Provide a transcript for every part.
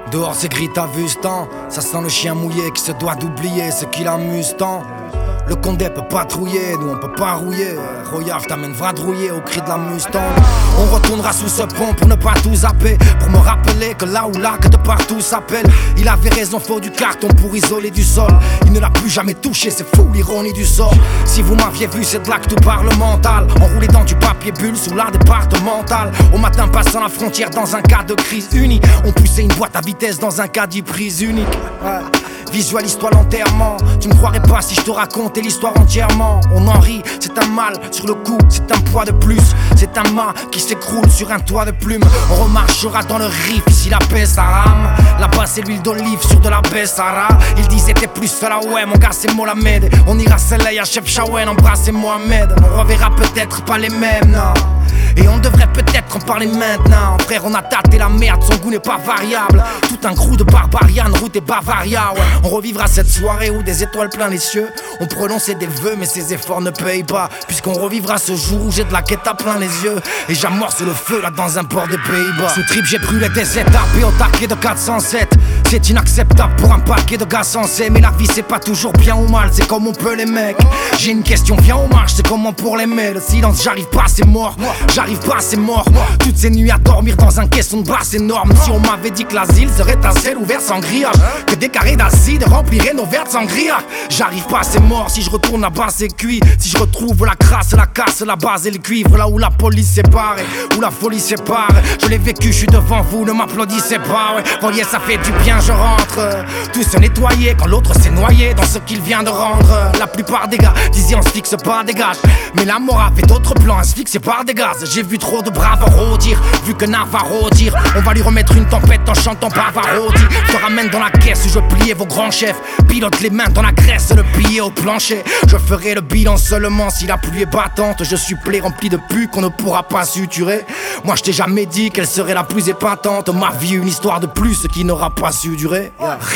Dehors c'est gris, t'as vu ce temps. Ça sent le chien mouillé qui se doit d'oublier ce qui l'amuse tant. Le condé peut patrouiller, nous on peut pas rouiller. Royal t'amène vadrouiller au cri de la Mustang. On retournera sous ce pont pour ne pas tout zapper. Pour me rappeler que là où là que de partout s'appelle. Il avait raison, faut du carton pour isoler du sol. Il ne l'a plus jamais touché, c'est fou l'ironie du sort. Si vous m'aviez vu, c'est de l'acte parlemental. Enroulé dans du papier bulle sous la départementale. Au matin passant la frontière dans un cas de crise unie. On poussait une boîte à vitesse dans un caddie prise unique. Visualise-toi l'enterrement. Tu me croirais pas si je te racontais l'histoire entièrement. On en rit, c'est un mal sur le coup, c'est un poids de plus. C'est un mât qui s'écroule sur un toit de plumes. On remarchera dans le riff si la paix ça rame. Là-bas c'est l'huile d'olive sur de la Bessara. Il disait t'es plus fella, ouais mon gars c'est Mohamed. On ira Selay à Chef Shawen, embrasser Mohamed. On reverra peut-être pas les mêmes, non. Et on devrait peut-être en parler maintenant. Frère, on a tâté la merde, son goût n'est pas variable. Tout un crew de barbarians, route et Bavaria, ouais. On revivra cette soirée où des étoiles plein les cieux. On prononçait des vœux, mais ces efforts ne payent pas. Puisqu'on revivra ce jour où j'ai de la quête à plein les yeux. Et j'amorce le feu là dans un port des Pays-Bas. Sous trip, j'ai brûlé des étapes et au taquet de 407. C'est inacceptable pour un paquet de gars sensés. Mais la vie c'est pas toujours bien ou mal, c'est comme on peut les mecs. J'ai une question, viens au marche, c'est comment pour l'aimer. Le silence, j'arrive pas, c'est mort. J'arrive pas, c'est mort. Toutes ces nuits à dormir dans un caisson de brasse énorme. Si on m'avait dit que l'asile serait un ciel ouvert sans grillage, que des carrés d'acide rempliraient nos verres sans grillage. J'arrive pas, c'est mort. Si je retourne là-bas, c'est cuit. Si je retrouve la crasse, la casse, la base et le cuivre, là où la police sépare, où la folie sépare. Je l'ai vécu, je suis devant vous, ne m'applaudissez pas. Ouais. Voyez, ça fait du bien, je rentre. Tout se nettoyer quand l'autre s'est noyé dans ce qu'il vient de rendre. La plupart des gars disaient on se fixe pas, dégage. Mais la mort a fait d'autres plans, asphyxié par des gaz. J'ai vu trop de braves rôdir, vu que Navarro dire on va lui remettre une tempête en chantant Pavarotti. Je te ramène dans la caisse où je pliais vos grands chefs. Pilote les mains dans la graisse, le billet au plancher. Je ferai le bilan seulement si la pluie est battante. Je suis blé rempli de pu qu'on ne pourra pas suturer. Moi je t'ai jamais dit qu'elle serait la plus épatante. Ma vie une histoire de plus qui n'aura pas su durer.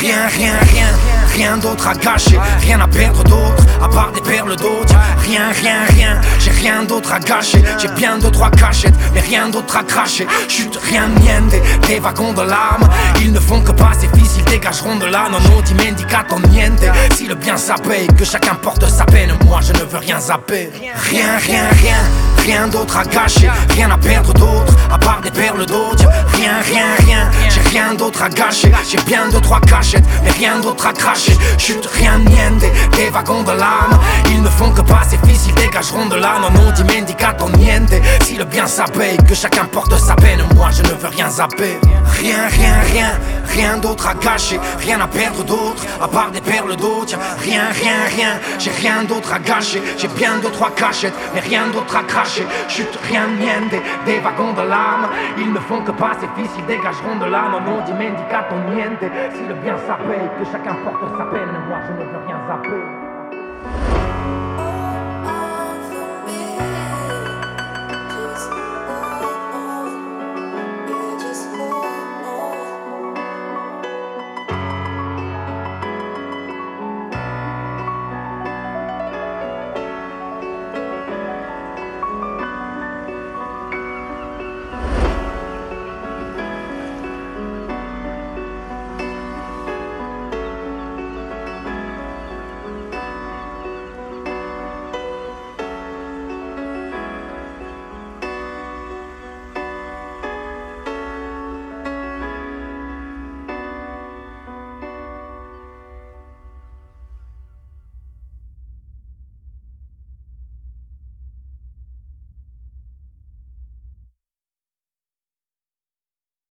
Rien d'autre à gâcher, rien à perdre d'autre, à part des perles d'autres. Rien, j'ai rien d'autre à gâcher. J'ai bien deux, trois cachettes, mais rien d'autre à cracher. Chut, rien niente, des wagons de larmes. Ils ne font que passer fils, ils dégageront de là. Non, dimenticato niente. Si le bien ça paye, que chacun porte sa peine. Moi je ne veux rien zapper. Rien d'autre à gâcher, rien à perdre d'autre, à part des perles d'autres. Rien, j'ai rien d'autre à gâcher. J'ai bien deux, trois cachettes, mais rien d'autre à cracher. Chut, rien niente, des wagons de larmes. Ils ne font que passer fils, ils dégageront de là. Non, dimenticato niente. Si le bien ça paye, que chacun porte sa peine. Moi je ne veux rien zapper. Rien d'autre à gâcher, rien à perdre d'autre, à part des perles d'autres. Rien, j'ai rien d'autre à gâcher. J'ai bien deux, trois cachettes, mais rien d'autre à cracher. Chut, rien niente, des wagons de larmes. Ils ne font que passer fils, ils dégageront de là. Non, dimenticato niente. Si le bien ça paye, que chacun porte sa peine. Moi je ne veux rien zapper.